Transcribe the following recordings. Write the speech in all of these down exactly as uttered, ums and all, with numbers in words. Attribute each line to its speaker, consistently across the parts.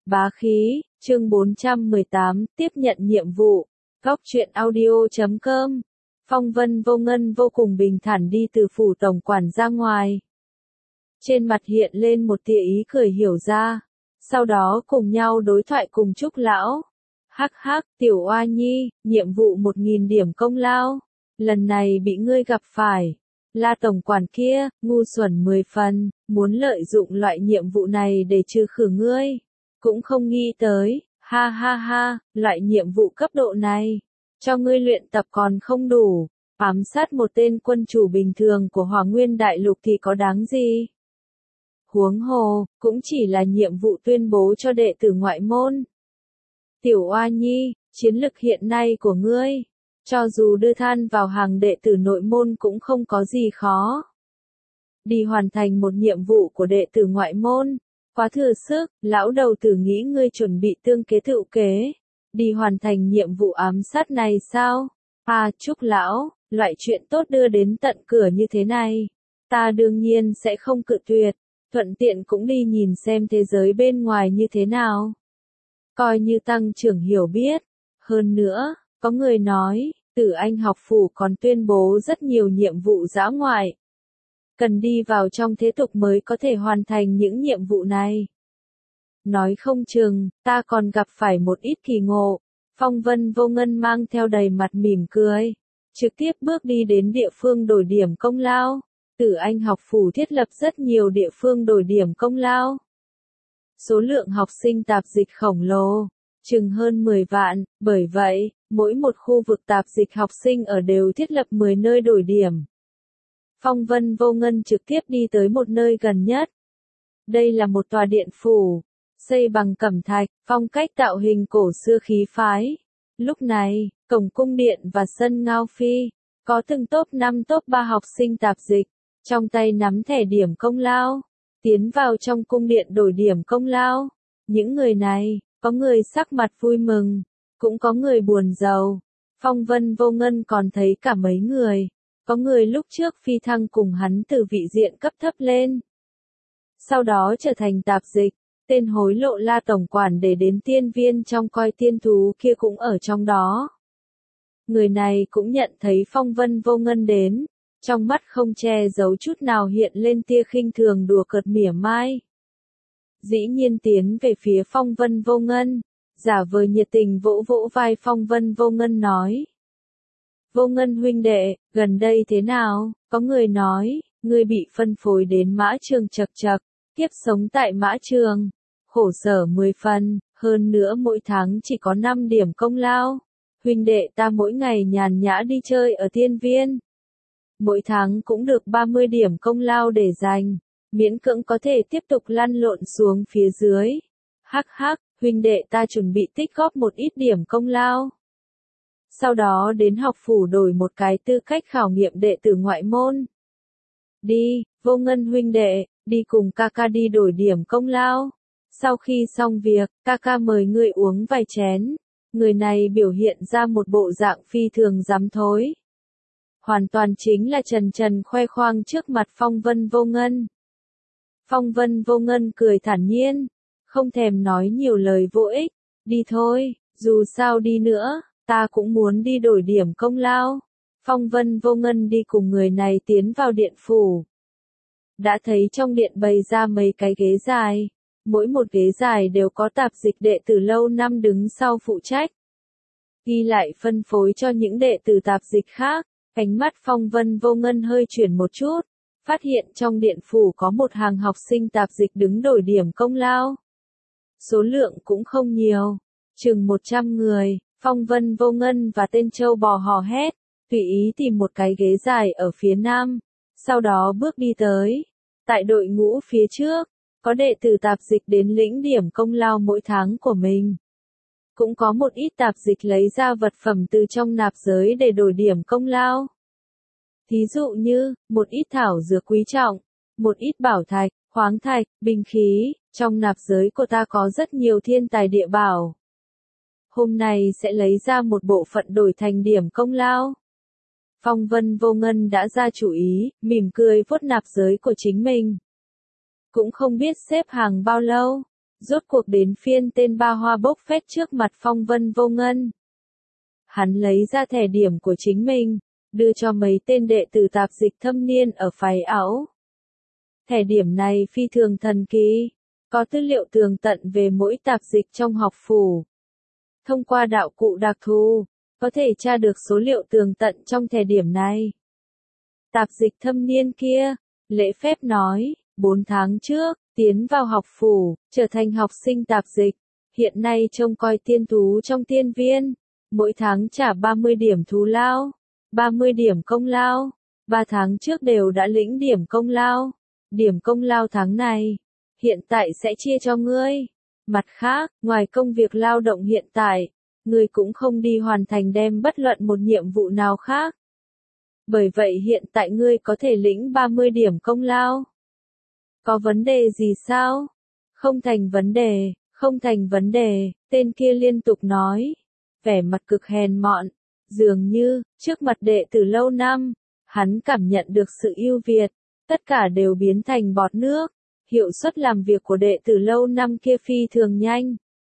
Speaker 1: Bá khí, chương bốn trăm mười tám, tiếp nhận nhiệm vụ. Góc truyện audio chấm com. Phong Vân Vô Ngân vô cùng bình thản đi từ phủ tổng quản ra ngoài. Trên mặt hiện lên một tia ý cười hiểu ra. Sau đó cùng nhau đối thoại cùng Trúc lão. Hắc hắc, tiểu oa nhi, nhiệm vụ một nghìn điểm công lao. Lần này bị ngươi gặp phải. La tổng quản kia, ngu xuẩn mười phần, muốn lợi dụng loại nhiệm vụ này để trừ khử ngươi. Cũng không nghĩ tới, ha ha ha, loại nhiệm vụ cấp độ này. Cho ngươi luyện tập còn không đủ. Ám sát một tên quân chủ bình thường của Hỏa Nguyên Đại Lục thì có đáng gì? Huống hồ, cũng chỉ là nhiệm vụ tuyên bố cho đệ tử ngoại môn. Tiểu oa nhi, chiến lực hiện nay của ngươi, cho dù đưa than vào hàng đệ tử nội môn cũng không có gì khó. Đi hoàn thành một nhiệm vụ của đệ tử ngoại môn, quá thừa sức, lão đầu tử nghĩ ngươi chuẩn bị tương kế tựu kế. Đi hoàn thành nhiệm vụ ám sát này sao? À, Trúc lão, loại chuyện tốt đưa đến tận cửa như thế này, ta đương nhiên sẽ không cự tuyệt, thuận tiện cũng đi nhìn xem thế giới bên ngoài như thế nào. Coi như tăng trưởng hiểu biết. Hơn nữa, có người nói, Tử Anh học phủ còn tuyên bố rất nhiều nhiệm vụ dã ngoại. Cần đi vào trong thế tục mới có thể hoàn thành những nhiệm vụ này. Nói không chừng, ta còn gặp phải một ít kỳ ngộ. Phong Vân Vô Ngân mang theo đầy mặt mỉm cười. Trực tiếp bước đi đến địa phương đổi điểm công lao. Tử Anh học phủ thiết lập rất nhiều địa phương đổi điểm công lao. Số lượng học sinh tạp dịch khổng lồ, chừng hơn mười vạn, bởi vậy, mỗi một khu vực tạp dịch học sinh ở đều thiết lập mười nơi đổi điểm. Phong Vân Vô Ngân trực tiếp đi tới một nơi gần nhất. Đây là một tòa điện phủ, xây bằng cẩm thạch, phong cách tạo hình cổ xưa khí phái. Lúc này, cổng cung điện và sân Ngao Phi, có từng top năm top ba học sinh tạp dịch, trong tay nắm thẻ điểm công lao, tiến vào trong cung điện đổi điểm công lao. Những người này, có người sắc mặt vui mừng, cũng có người buồn rầu. Phong Vân Vô Ngân còn thấy cả mấy người, có người lúc trước phi thăng cùng hắn từ vị diện cấp thấp lên, sau đó trở thành tạp dịch. Tên hối lộ La tổng quản để đến tiên viên trong coi tiên thú kia cũng ở trong đó. Người này cũng nhận thấy Phong Vân Vô Ngân đến, trong mắt không che giấu chút nào hiện lên tia khinh thường đùa cợt mỉa mai. Dĩ nhiên tiến về phía Phong Vân Vô Ngân, giả vờ nhiệt tình vỗ vỗ vai Phong Vân Vô Ngân nói. Vô Ngân huynh đệ, gần đây thế nào? Có người nói, ngươi bị phân phối đến Mã Trường chật chật, kiếp sống tại Mã Trường. Khổ sở mười phần, hơn nữa mỗi tháng chỉ có năm điểm công lao. Huynh đệ ta mỗi ngày nhàn nhã đi chơi ở tiên viên. Mỗi tháng cũng được ba mươi điểm công lao để dành, miễn cưỡng có thể tiếp tục lăn lộn xuống phía dưới. Hắc hắc, huynh đệ ta chuẩn bị tích góp một ít điểm công lao. Sau đó đến học phủ đổi một cái tư cách khảo nghiệm đệ tử ngoại môn. Đi, Vô Ngân huynh đệ, đi cùng ca ca đi đổi điểm công lao. Sau khi xong việc, ca ca mời ngươi uống vài chén. Người này biểu hiện ra một bộ dạng phi thường dám thối. Hoàn toàn chính là trần trần khoe khoang trước mặt Phong Vân Vô Ngân. Phong Vân Vô Ngân cười thản nhiên, không thèm nói nhiều lời vô ích. Đi thôi, dù sao đi nữa, ta cũng muốn đi đổi điểm công lao. Phong Vân Vô Ngân đi cùng người này tiến vào điện phủ. Đã thấy trong điện bày ra mấy cái ghế dài. Mỗi một ghế dài đều có tạp dịch đệ tử lâu năm đứng sau phụ trách. Ghi lại phân phối cho những đệ tử tạp dịch khác. Ánh mắt Phong Vân Vô Ngân hơi chuyển một chút. Phát hiện trong điện phủ có một hàng học sinh tạp dịch đứng đổi điểm công lao. Số lượng cũng không nhiều. Chừng một trăm người. Phong Vân Vô Ngân và tên Châu Bò hò hét. Tùy ý tìm một cái ghế dài ở phía nam. Sau đó bước đi tới. Tại đội ngũ phía trước, có đệ tử tạp dịch đến lĩnh điểm công lao mỗi tháng của mình. Cũng có một ít tạp dịch lấy ra vật phẩm từ trong nạp giới để đổi điểm công lao. Thí dụ như, một ít thảo dược quý trọng, một ít bảo thạch, khoáng thạch, binh khí, trong nạp giới của ta có rất nhiều thiên tài địa bảo. Hôm nay sẽ lấy ra một bộ phận đổi thành điểm công lao. Phong Vân Vô Ngân đã ra chủ ý, mỉm cười vuốt nạp giới của chính mình. Cũng không biết xếp hàng bao lâu, Rốt cuộc đến phiên tên ba hoa bốc phét trước mặt Phong Vân Vô Ngân. Hắn lấy ra thẻ điểm của chính mình, đưa cho mấy tên đệ tử tạp dịch thâm niên ở phái áo. Thẻ điểm này phi thường thần kỳ, có tư liệu tường tận về mỗi tạp dịch trong học phủ. Thông qua đạo cụ đặc thù, có thể tra được số liệu tường tận trong thẻ điểm này. Tạp dịch thâm niên kia, lễ phép nói, bốn tháng trước, tiến vào học phủ, trở thành học sinh tạp dịch, hiện nay trông coi tiên thú trong tiên viên, mỗi tháng trả ba mươi điểm thù lao, ba mươi điểm công lao, ba tháng trước đều đã lĩnh điểm công lao, điểm công lao tháng này, hiện tại sẽ chia cho ngươi. Mặt khác, ngoài công việc lao động hiện tại, ngươi cũng không đi hoàn thành đem bất luận một nhiệm vụ nào khác. Bởi vậy hiện tại ngươi có thể lĩnh ba mươi điểm công lao. Có vấn đề gì sao? Không thành vấn đề, không thành vấn đề, tên kia liên tục nói. Vẻ mặt cực hèn mọn, dường như, trước mặt đệ tử lâu năm, hắn cảm nhận được sự ưu việt, tất cả đều biến thành bọt nước. Hiệu suất làm việc của đệ tử lâu năm kia phi thường nhanh.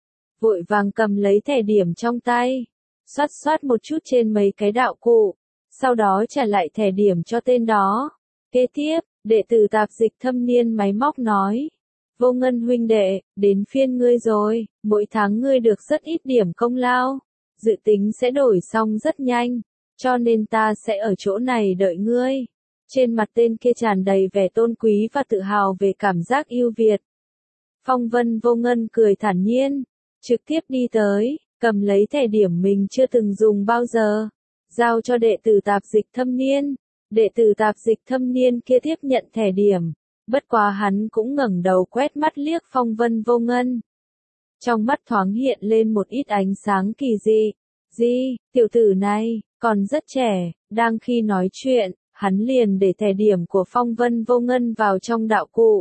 Speaker 1: Vội vàng cầm lấy thẻ điểm trong tay, xoát xoát một chút trên mấy cái đạo cụ, sau đó trả lại thẻ điểm cho tên đó. Kế tiếp, đệ tử tạp dịch thâm niên máy móc nói, Vô Ngân huynh đệ, đến phiên ngươi rồi, mỗi tháng ngươi được rất ít điểm công lao, dự tính sẽ đổi xong rất nhanh, cho nên ta sẽ ở chỗ này đợi ngươi. Trên mặt tên kia tràn đầy vẻ tôn quý và tự hào về cảm giác ưu việt. Phong Vân Vô Ngân cười thản nhiên, trực tiếp đi tới, cầm lấy thẻ điểm mình chưa từng dùng bao giờ, giao cho đệ tử tạp dịch thâm niên. Đệ tử tạp dịch thâm niên kia tiếp nhận thẻ điểm, bất quá hắn cũng ngẩng đầu quét mắt liếc Phong Vân Vô Ngân. Trong mắt thoáng hiện lên một ít ánh sáng kỳ dị. Gì, tiểu tử này, còn rất trẻ, đang khi nói chuyện, hắn liền để thẻ điểm của Phong Vân Vô Ngân vào trong đạo cụ.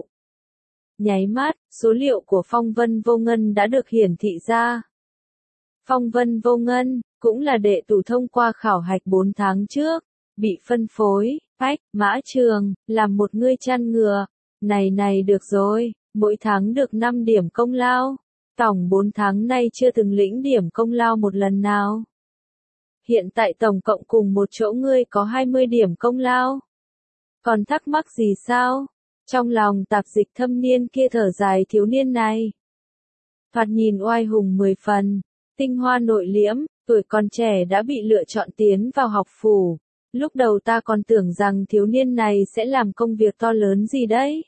Speaker 1: Nháy mắt, số liệu của Phong Vân Vô Ngân đã được hiển thị ra. Phong Vân Vô Ngân, cũng là đệ tử thông qua khảo hạch bốn tháng trước, bị phân phối, phách, mã trường, làm một ngươi chăn ngựa. Này này được rồi, mỗi tháng được năm điểm công lao. Tổng bốn tháng nay chưa từng lĩnh điểm công lao một lần nào. Hiện tại tổng cộng cùng một chỗ ngươi có hai mươi điểm công lao. Còn thắc mắc gì sao? Trong lòng tạp dịch thâm niên kia thở dài thiếu niên này. Thoạt nhìn oai hùng mười phần, tinh hoa nội liễm, tuổi còn trẻ đã bị lựa chọn tiến vào học phủ. Lúc đầu ta còn tưởng rằng thiếu niên này sẽ làm công việc to lớn gì đấy.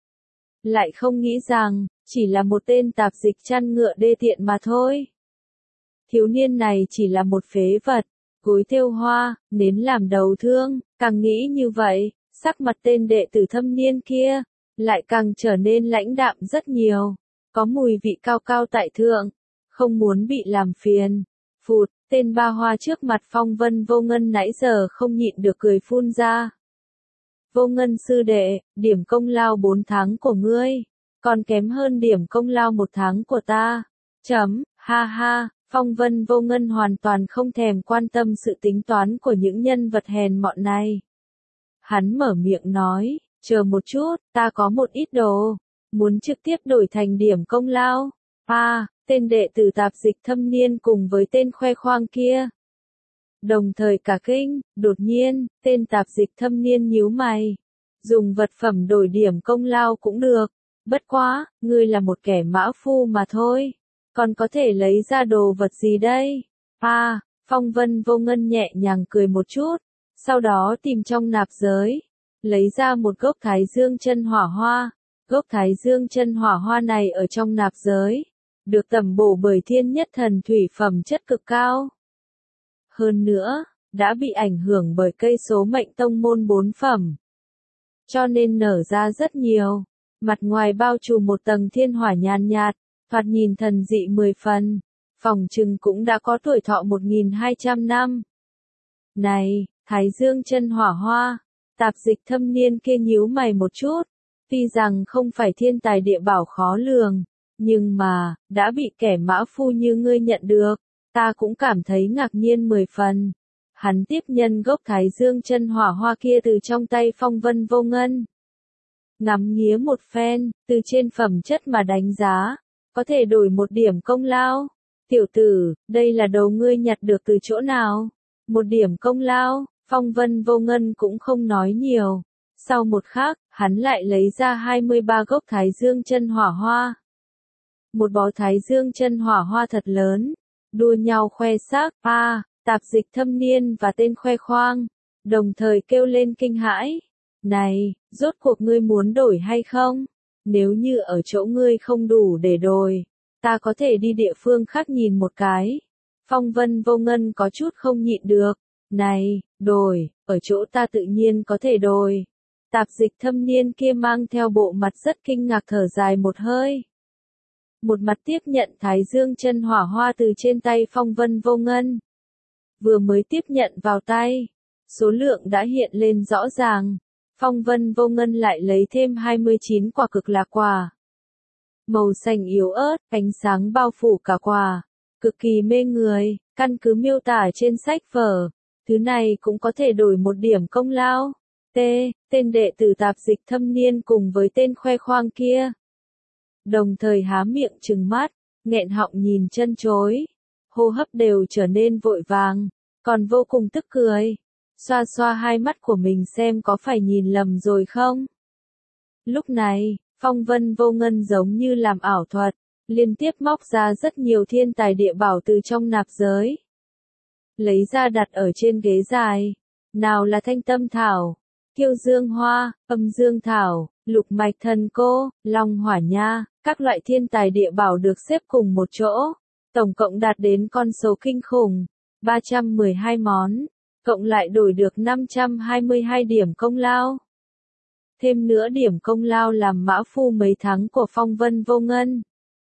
Speaker 1: Lại không nghĩ rằng, chỉ là một tên tạp dịch chăn ngựa đê tiện mà thôi. Thiếu niên này chỉ là một phế vật, gối thêu hoa, nến làm đầu thương, càng nghĩ như vậy, sắc mặt tên đệ tử thâm niên kia, lại càng trở nên lãnh đạm rất nhiều, có mùi vị cao cao tại thượng, không muốn bị làm phiền. Phụt, tên ba hoa trước mặt Phong Vân Vô Ngân nãy giờ không nhịn được cười phun ra. Vô Ngân sư đệ, điểm công lao bốn tháng của ngươi, còn kém hơn điểm công lao một tháng của ta. Chấm, ha ha, Phong Vân Vô Ngân hoàn toàn không thèm quan tâm sự tính toán của những nhân vật hèn mọn này. Hắn mở miệng nói, chờ một chút, ta có một ít đồ, muốn trực tiếp đổi thành điểm công lao. À, tên đệ tử tạp dịch thâm niên cùng với tên khoe khoang kia. Đồng thời cả kinh, đột nhiên, tên tạp dịch thâm niên nhíu mày. Dùng vật phẩm đổi điểm công lao cũng được. Bất quá, ngươi là một kẻ mã phu mà thôi. Còn có thể lấy ra đồ vật gì đây? À, Phong Vân Vô Ngân nhẹ nhàng cười một chút. Sau đó tìm trong nạp giới. Lấy ra một gốc thái dương chân hỏa hoa. Gốc thái dương chân hỏa hoa này ở trong nạp giới. Được tẩm bổ bởi thiên nhất thần thủy phẩm chất cực cao. Hơn nữa, đã bị ảnh hưởng bởi cây số mệnh tông môn bốn phẩm. Cho nên nở ra rất nhiều. Mặt ngoài bao trùm một tầng thiên hỏa nhàn nhạt, thoạt nhìn thần dị mười phần. Phòng trừng cũng đã có tuổi thọ một nghìn hai trăm năm. Này, thái dương chân hỏa hoa, tạp dịch thâm niên kia nhíu mày một chút. Tuy rằng không phải thiên tài địa bảo khó lường, nhưng mà, đã bị kẻ mã phu như ngươi nhận được, ta cũng cảm thấy ngạc nhiên mười phần. Hắn tiếp nhân gốc thái dương chân hỏa hoa kia từ trong tay Phong Vân Vô Ngân. Ngắm nghía một phen, từ trên phẩm chất mà đánh giá, có thể đổi một điểm công lao. Tiểu tử, đây là đồ ngươi nhặt được từ chỗ nào? Một điểm công lao, Phong Vân Vô Ngân cũng không nói nhiều. Sau một khắc, hắn lại lấy ra hai mươi ba gốc Thái Dương chân hỏa hoa. Một bó Thái Dương chân hỏa hoa thật lớn, đua nhau khoe sắc, a, tạp dịch thâm niên và tên khoe khoang, đồng thời kêu lên kinh hãi. Này, rốt cuộc ngươi muốn đổi hay không? Nếu như ở chỗ ngươi không đủ để đổi, ta có thể đi địa phương khác nhìn một cái. Phong Vân Vô Ngân có chút không nhịn được. Này, đổi, ở chỗ ta tự nhiên có thể đổi. Tạp dịch thâm niên kia mang theo bộ mặt rất kinh ngạc thở dài một hơi. Một mặt tiếp nhận Thái Dương chân hỏa hoa từ trên tay Phong Vân Vô Ngân. Vừa mới tiếp nhận vào tay, số lượng đã hiện lên rõ ràng. Phong Vân Vô Ngân lại lấy thêm hai mươi chín quả cực lạc quả. Màu xanh yếu ớt, ánh sáng bao phủ cả quả, cực kỳ mê người, căn cứ miêu tả trên sách vở, thứ này cũng có thể đổi một điểm công lao. T, tên đệ tử tạp dịch thâm niên cùng với tên khoe khoang kia. Đồng thời há miệng trừng mắt, nghẹn họng nhìn chân chối, hô hấp đều trở nên vội vàng, còn vô cùng tức cười. Xoa xoa hai mắt của mình xem có phải nhìn lầm rồi không. Lúc này, Phong Vân Vô Ngân giống như làm ảo thuật, liên tiếp móc ra rất nhiều thiên tài địa bảo từ trong nạp giới. Lấy ra đặt ở trên ghế dài, nào là thanh tâm thảo, kiêu dương hoa, âm dương thảo, lục mạch thần cô, long hỏa nha, các loại thiên tài địa bảo được xếp cùng một chỗ, tổng cộng đạt đến con số kinh khủng, ba trăm mười hai món, cộng lại đổi được năm trăm hai mươi hai điểm công lao. Thêm nữa điểm công lao làm mã phu mấy tháng của Phong Vân Vô Ngân,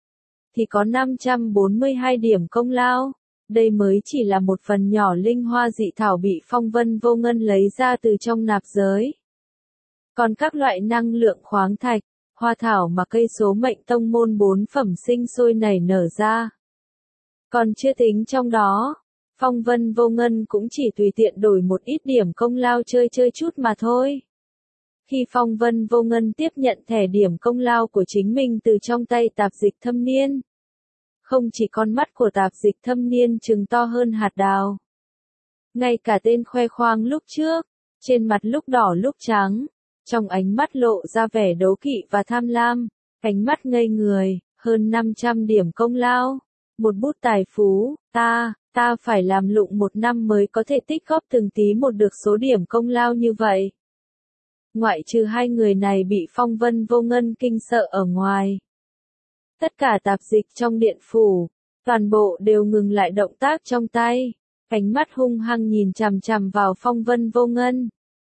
Speaker 1: thì có năm trăm bốn mươi hai điểm công lao. Đây mới chỉ là một phần nhỏ linh hoa dị thảo bị Phong Vân Vô Ngân lấy ra từ trong nạp giới. Còn các loại năng lượng khoáng thạch, hoa thảo mà cây số mệnh tông môn bốn phẩm sinh sôi nảy nở ra. Còn chưa tính trong đó, Phong Vân Vô Ngân cũng chỉ tùy tiện đổi một ít điểm công lao chơi chơi chút mà thôi. Khi Phong Vân Vô Ngân tiếp nhận thẻ điểm công lao của chính mình từ trong tay tạp dịch thâm niên, không chỉ con mắt của tạp dịch thâm niên trừng to hơn hạt đào. Ngay cả tên khoe khoang lúc trước, trên mặt lúc đỏ lúc trắng, trong ánh mắt lộ ra vẻ đố kỵ và tham lam, ánh mắt ngây người, hơn năm trăm điểm công lao, một bút tài phú, ta, ta phải làm lụng một năm mới có thể tích góp từng tí một được số điểm công lao như vậy. Ngoại trừ hai người này bị Phong Vân Vô Ngân kinh sợ ở ngoài. Tất cả tạp dịch trong điện phủ, toàn bộ đều ngừng lại động tác trong tay, ánh mắt hung hăng nhìn chằm chằm vào Phong Vân Vô Ngân.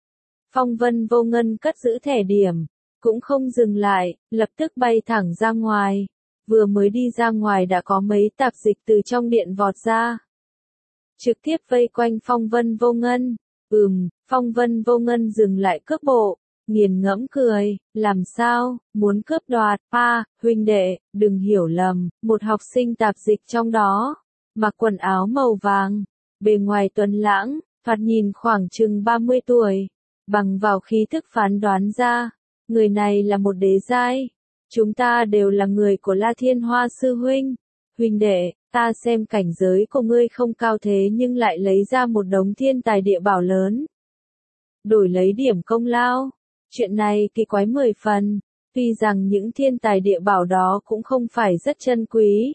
Speaker 1: Phong Vân Vô Ngân cất giữ thẻ điểm, cũng không dừng lại, lập tức bay thẳng ra ngoài. Vừa mới đi ra ngoài đã có mấy tạp dịch từ trong điện vọt ra. Trực tiếp vây quanh Phong Vân Vô Ngân. Ừm, Phong Vân Vô Ngân dừng lại cước bộ, nghiền ngẫm cười, làm sao, muốn cướp đoạt, pa, huynh đệ, đừng hiểu lầm, một học sinh tạp dịch trong đó, mặc quần áo màu vàng, bề ngoài tuấn lãng, thoạt nhìn khoảng chừng ba mươi tuổi, bằng vào khí thức phán đoán ra, người này là một đế giai, chúng ta đều là người của La Thiên Hoa sư huynh, huynh đệ, ta xem cảnh giới của ngươi không cao thế nhưng lại lấy ra một đống thiên tài địa bảo lớn, đổi lấy điểm công lao. Chuyện này kỳ quái mười phần, tuy rằng những thiên tài địa bảo đó cũng không phải rất chân quý.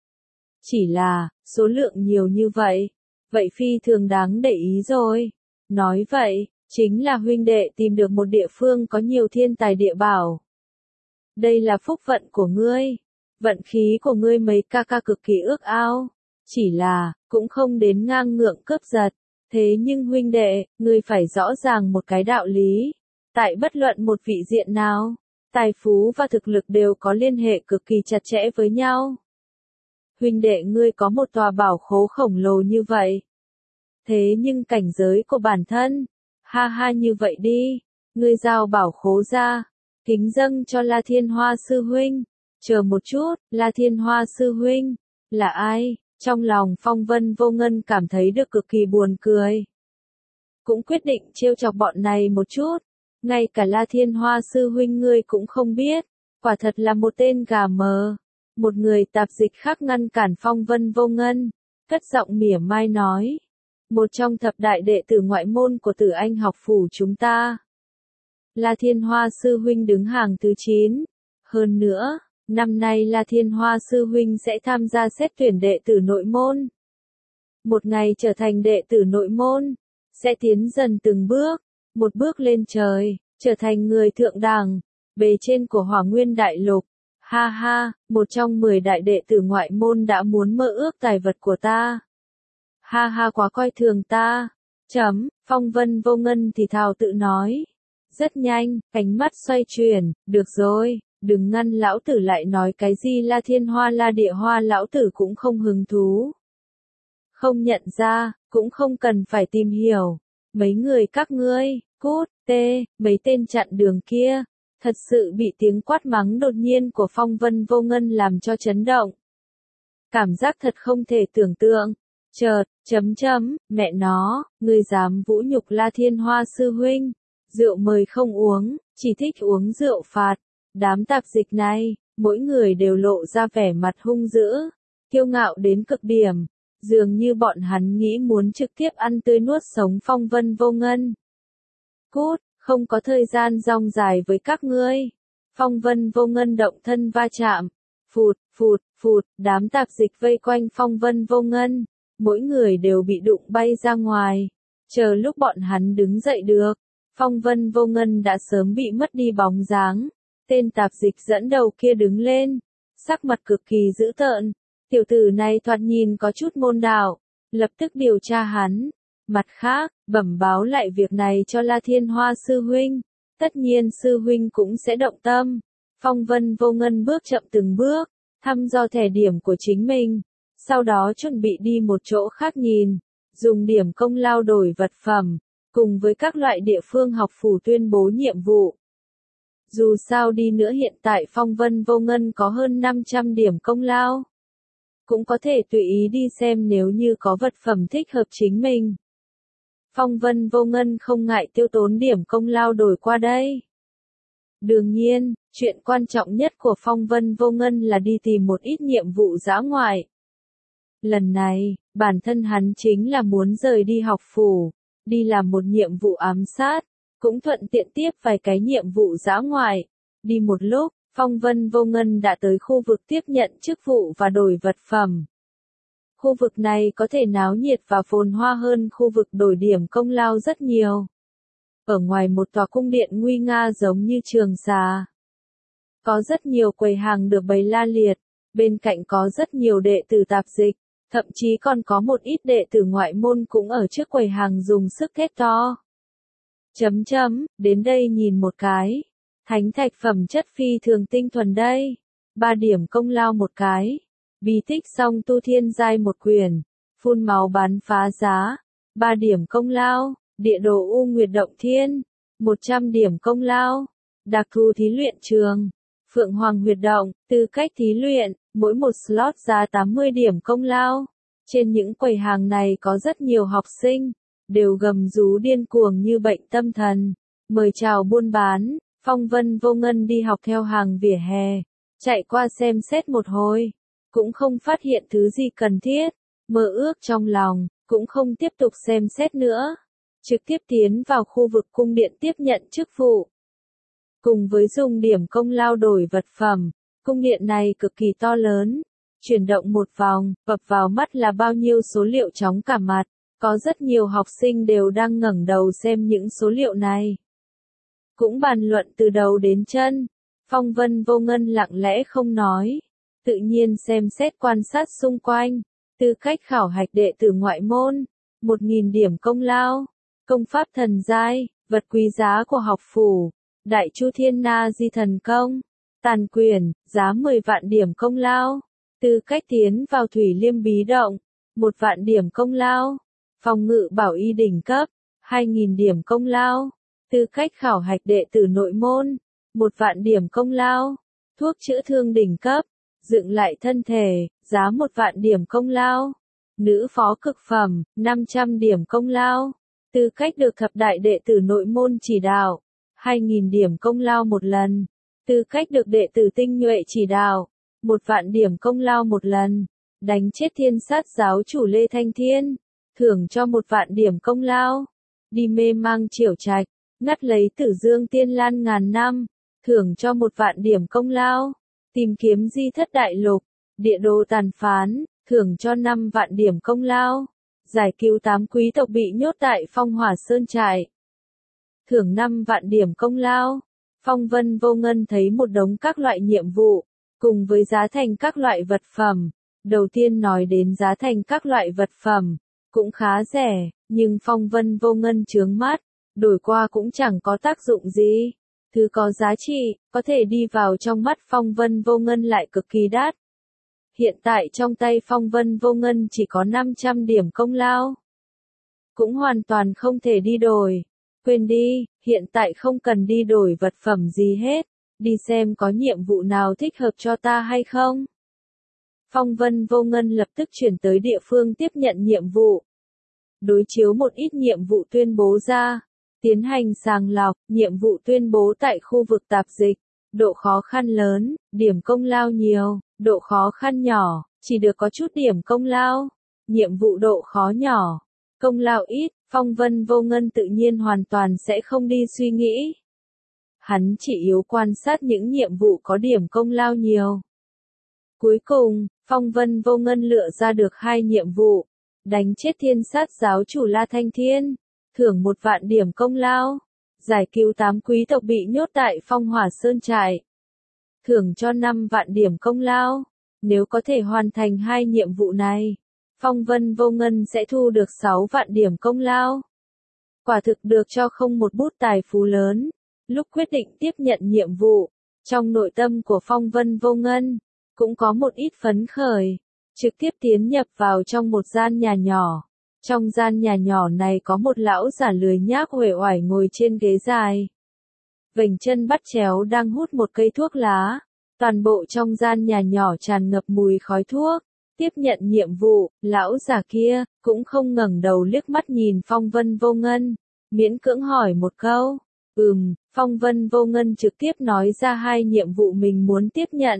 Speaker 1: Chỉ là, số lượng nhiều như vậy, vậy phi thường đáng để ý rồi. Nói vậy, chính là huynh đệ tìm được một địa phương có nhiều thiên tài địa bảo. Đây là phúc vận của ngươi, vận khí của ngươi mấy ca ca cực kỳ ước ao. Chỉ là, cũng không đến ngang ngượng cướp giật. Thế nhưng huynh đệ, ngươi phải rõ ràng một cái đạo lý. Tại bất luận một vị diện nào, tài phú và thực lực đều có liên hệ cực kỳ chặt chẽ với nhau. Huynh đệ ngươi có một tòa bảo khố khổng lồ như vậy. Thế nhưng cảnh giới của bản thân, ha ha như vậy đi, ngươi giao bảo khố ra, kính dâng cho La Thiên Hoa sư huynh. Chờ một chút, La Thiên Hoa sư huynh, là ai? Trong lòng Phong Vân Vô Ngân cảm thấy được cực kỳ buồn cười. Cũng quyết định trêu chọc bọn này một chút. Ngay cả La Thiên Hoa sư huynh ngươi cũng không biết, quả thật là một tên gà mờ. Một người tạp dịch khác ngăn cản Phong Vân Vô Ngân, cất giọng mỉa mai nói. Một trong thập đại đệ tử ngoại môn của Tử Anh học phủ chúng ta. La Thiên Hoa sư huynh đứng hàng thứ chín. Hơn nữa, năm nay La Thiên Hoa sư huynh sẽ tham gia xét tuyển đệ tử nội môn. Một ngày trở thành đệ tử nội môn, sẽ tiến dần từng bước, một bước lên trời, trở thành người thượng đẳng, bề trên của Hỏa Nguyên Đại Lục. Ha ha, một trong mười đại đệ tử ngoại môn đã muốn mơ ước tài vật của ta. Ha ha, quá coi thường ta. Chấm, Phong Vân Vô Ngân thì thào tự nói. Rất nhanh, ánh mắt xoay chuyển, được rồi, đừng ngăn lão tử lại nói cái gì La Thiên Hoa La Địa Hoa, lão tử cũng không hứng thú. Không nhận ra, cũng không cần phải tìm hiểu. Mấy người các ngươi, cút, tê, mấy tên chặn đường kia, thật sự bị tiếng quát mắng đột nhiên của Phong Vân Vô Ngân làm cho chấn động. Cảm giác thật không thể tưởng tượng. Chợt, chấm chấm, mẹ nó, ngươi dám vũ nhục La Thiên Hoa sư huynh. Rượu mời không uống, chỉ thích uống rượu phạt. Đám tạp dịch này, mỗi người đều lộ ra vẻ mặt hung dữ, kiêu ngạo đến cực điểm. Dường như bọn hắn nghĩ muốn trực tiếp ăn tươi nuốt sống Phong Vân Vô Ngân. Cút, không có thời gian rong dài với các ngươi. Phong Vân Vô Ngân động thân va chạm. Phụt, phụt, phụt, đám tạp dịch vây quanh Phong Vân Vô Ngân. Mỗi người đều bị đụng bay ra ngoài. Chờ lúc bọn hắn đứng dậy được, Phong Vân Vô Ngân đã sớm bị mất đi bóng dáng. Tên tạp dịch dẫn đầu kia đứng lên, sắc mặt cực kỳ dữ tợn. Tiểu tử này thoạt nhìn có chút môn đạo, lập tức điều tra hắn. Mặt khác, bẩm báo lại việc này cho La Thiên Hoa sư huynh. Tất nhiên sư huynh cũng sẽ động tâm. Phong Vân Vô Ngân bước chậm từng bước, thăm dò thẻ điểm của chính mình. Sau đó chuẩn bị đi một chỗ khác nhìn, dùng điểm công lao đổi vật phẩm, cùng với các loại địa phương học phủ tuyên bố nhiệm vụ. Dù sao đi nữa hiện tại Phong Vân Vô Ngân có hơn năm trăm điểm công lao. Cũng có thể tùy ý đi xem nếu như có vật phẩm thích hợp chính mình. Phong Vân Vô Ngân không ngại tiêu tốn điểm công lao đổi qua đây. Đương nhiên, chuyện quan trọng nhất của Phong Vân Vô Ngân là đi tìm một ít nhiệm vụ dã ngoại. Lần này, bản thân hắn chính là muốn rời đi học phủ, đi làm một nhiệm vụ ám sát, cũng thuận tiện tiếp vài cái nhiệm vụ dã ngoại. Đi một lúc, Phong Vân Vô Ngân đã tới khu vực tiếp nhận chức vụ và đổi vật phẩm. Khu vực này có thể náo nhiệt và phồn hoa hơn khu vực đổi điểm công lao rất nhiều. Ở ngoài một tòa cung điện nguy nga giống như trường xà. Có rất nhiều quầy hàng được bày la liệt, bên cạnh có rất nhiều đệ tử tạp dịch, thậm chí còn có một ít đệ tử ngoại môn cũng ở trước quầy hàng dùng sức thét to. Chấm chấm, đến đây nhìn một cái. Thánh thạch phẩm chất phi thường tinh thuần đây. Ba điểm công lao một cái. Bí tích song tu thiên giai một quyển. Phun máu bán phá giá. Ba điểm công lao. Địa đồ U Nguyệt Động Thiên. Một trăm điểm công lao. Đặc thù thí luyện trường. Phượng Hoàng Huyệt Động. Tư cách thí luyện. Mỗi một slot giá tám mươi điểm công lao. Trên những quầy hàng này có rất nhiều học sinh. Đều gầm rú điên cuồng như bệnh tâm thần. Mời chào buôn bán. Phong Vân Vô Ngân đi học theo hàng vỉa hè. Chạy qua xem xét một hồi. Cũng không phát hiện thứ gì cần thiết. Mơ ước trong lòng. Cũng không tiếp tục xem xét nữa. Trực tiếp tiến vào khu vực cung điện tiếp nhận chức vụ. Cùng với dùng điểm công lao đổi vật phẩm. Cung điện này cực kỳ to lớn. Chuyển động một vòng, vập vào mắt là bao nhiêu số liệu chóng cả mặt. Có rất nhiều học sinh đều đang ngẩng đầu xem những số liệu này. Cũng bàn luận từ đầu đến chân. Phong Vân Vô Ngân lặng lẽ không nói. Tự nhiên xem xét quan sát xung quanh. Tư cách khảo hạch đệ tử ngoại môn. Một nghìn điểm công lao. Công pháp thần giai, vật quý giá của học phủ. Đại Chu Thiên Na Di Thần Công. Tàn quyền, giá mười vạn điểm công lao. Tư cách tiến vào Thủy Liêm Bí Động. Một vạn điểm công lao. Phòng ngự bảo y đỉnh cấp. Hai nghìn điểm công lao. Tư cách khảo hạch đệ tử nội môn. Một vạn điểm công lao. Thuốc chữa thương đỉnh cấp. Dựng lại thân thể, giá một vạn điểm công lao. Nữ phó cực phẩm, năm trăm điểm công lao. Tư cách được thập đại đệ tử nội môn chỉ đạo. Hai nghìn điểm công lao một lần. Tư cách được đệ tử tinh nhuệ chỉ đạo. một vạn điểm công lao một lần, đánh chết thiên sát giáo chủ Lê Thanh Thiên, thưởng cho một vạn điểm công lao, đi mê mang Triểu Trạch, ngắt lấy Tử Dương Tiên Lan ngàn năm, thưởng cho một vạn điểm công lao, tìm kiếm di thất đại lục, địa đồ tàn phán, thưởng cho năm vạn điểm công lao, giải cứu tám quý tộc bị nhốt tại Phong Hỏa Sơn trại, thưởng năm vạn điểm công lao. Phong Vân Vô Ngân thấy một đống các loại nhiệm vụ, cùng với giá thành các loại vật phẩm. Đầu tiên nói đến giá thành các loại vật phẩm, cũng khá rẻ, nhưng Phong Vân Vô Ngân chướng mắt, đổi qua cũng chẳng có tác dụng gì. Thứ có giá trị, có thể đi vào trong mắt Phong Vân Vô Ngân lại cực kỳ đắt. Hiện tại trong tay Phong Vân Vô Ngân chỉ có năm trăm điểm công lao. Cũng hoàn toàn không thể đi đổi. Quên đi, hiện tại không cần đi đổi vật phẩm gì hết. Đi xem có nhiệm vụ nào thích hợp cho ta hay không. Phong Vân Vô Ngân lập tức chuyển tới địa phương tiếp nhận nhiệm vụ. Đối chiếu một ít nhiệm vụ tuyên bố ra. Tiến hành sàng lọc, nhiệm vụ tuyên bố tại khu vực tạp dịch. Độ khó khăn lớn, điểm công lao nhiều, độ khó khăn nhỏ, chỉ được có chút điểm công lao. Nhiệm vụ độ khó nhỏ, công lao ít, Phong Vân Vô Ngân tự nhiên hoàn toàn sẽ không đi suy nghĩ. Hắn chỉ yếu quan sát những nhiệm vụ có điểm công lao nhiều. Cuối cùng, Phong Vân Vô Ngân lựa ra được hai nhiệm vụ. Đánh chết thiên sát giáo chủ La Thanh Thiên, thưởng một vạn điểm công lao. Giải cứu tám quý tộc bị nhốt tại Phong Hỏa Sơn trại, thưởng cho năm vạn điểm công lao. Nếu có thể hoàn thành hai nhiệm vụ này, Phong Vân Vô Ngân sẽ thu được sáu vạn điểm công lao. Quả thực được cho không một bút tài phú lớn. Lúc quyết định tiếp nhận nhiệm vụ, trong nội tâm của Phong Vân Vô Ngân, cũng có một ít phấn khởi, trực tiếp tiến nhập vào trong một gian nhà nhỏ. Trong gian nhà nhỏ này có một lão giả lười nhác uể oải ngồi trên ghế dài. Vành chân bắt chéo đang hút một cây thuốc lá. Toàn bộ trong gian nhà nhỏ tràn ngập mùi khói thuốc. Tiếp nhận nhiệm vụ, lão giả kia, cũng không ngẩng đầu liếc mắt nhìn Phong Vân Vô Ngân. Miễn cưỡng hỏi một câu. Ừm, Phong Vân Vô Ngân trực tiếp nói ra hai nhiệm vụ mình muốn tiếp nhận.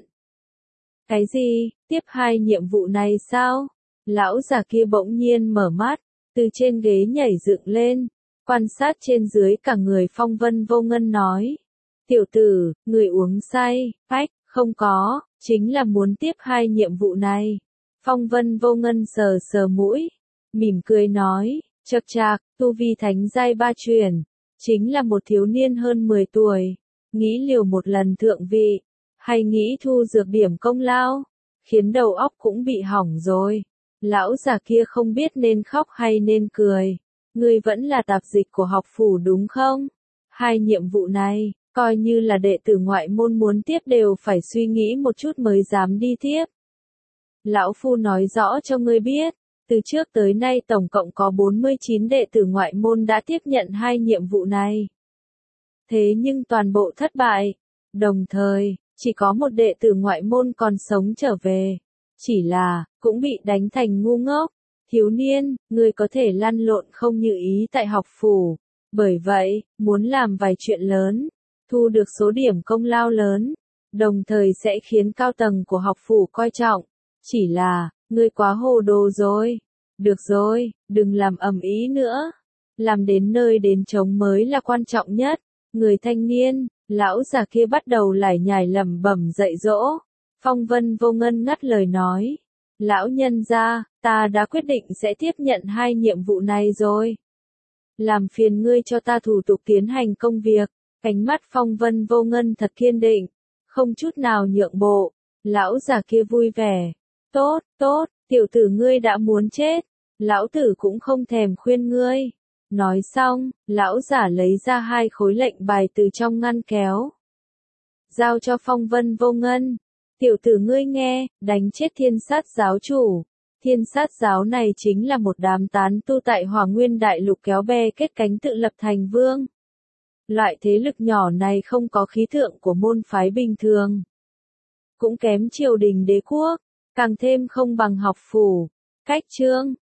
Speaker 1: Cái gì, tiếp hai nhiệm vụ này sao? Lão già kia bỗng nhiên mở mắt, từ trên ghế nhảy dựng lên, quan sát trên dưới cả người Phong Vân Vô Ngân nói. Tiểu tử, người uống say, phách, không có, chính là muốn tiếp hai nhiệm vụ này. Phong Vân Vô Ngân sờ sờ mũi, mỉm cười nói, chậc chạc, tu vi thánh giai ba truyền, chính là một thiếu niên hơn mười tuổi, nghĩ liều một lần thượng vị, hay nghĩ thu dược điểm công lao, khiến đầu óc cũng bị hỏng rồi. Lão già kia không biết nên khóc hay nên cười. Ngươi vẫn là tạp dịch của học phủ đúng không? Hai nhiệm vụ này, coi như là đệ tử ngoại môn muốn tiếp đều phải suy nghĩ một chút mới dám đi tiếp. Lão Phu nói rõ cho ngươi biết, từ trước tới nay tổng cộng có bốn mươi chín đệ tử ngoại môn đã tiếp nhận hai nhiệm vụ này. Thế nhưng toàn bộ thất bại. Đồng thời, chỉ có một đệ tử ngoại môn còn sống trở về. Chỉ là, cũng bị đánh thành ngu ngốc. Thiếu niên, ngươi có thể lăn lộn không như ý tại học phủ. Bởi vậy, muốn làm vài chuyện lớn, thu được số điểm công lao lớn, đồng thời sẽ khiến cao tầng của học phủ coi trọng. Chỉ là, ngươi quá hồ đồ rồi. Được rồi, đừng làm ầm ĩ nữa. Làm đến nơi đến chốn mới là quan trọng nhất. Người thanh niên, lão già kia bắt đầu lải nhải lẩm bẩm dạy dỗ. Phong Vân Vô Ngân ngắt lời nói. Lão nhân gia, ta đã quyết định sẽ tiếp nhận hai nhiệm vụ này rồi. Làm phiền ngươi cho ta thủ tục tiến hành công việc. Ánh mắt Phong Vân Vô Ngân thật kiên định, không chút nào nhượng bộ. Lão già kia vui vẻ. Tốt, tốt, tiểu tử ngươi đã muốn chết. Lão tử cũng không thèm khuyên ngươi. Nói xong, lão giả lấy ra hai khối lệnh bài từ trong ngăn kéo. Giao cho Phong Vân Vô Ngân. Tiểu tử ngươi nghe, đánh chết thiên sát giáo chủ. Thiên sát giáo này chính là một đám tán tu tại Hỏa Nguyên Đại Lục kéo bè kết cánh tự lập thành vương. Loại thế lực nhỏ này không có khí tượng của môn phái bình thường. Cũng kém triều đình đế quốc, càng thêm không bằng học phủ. Cách chương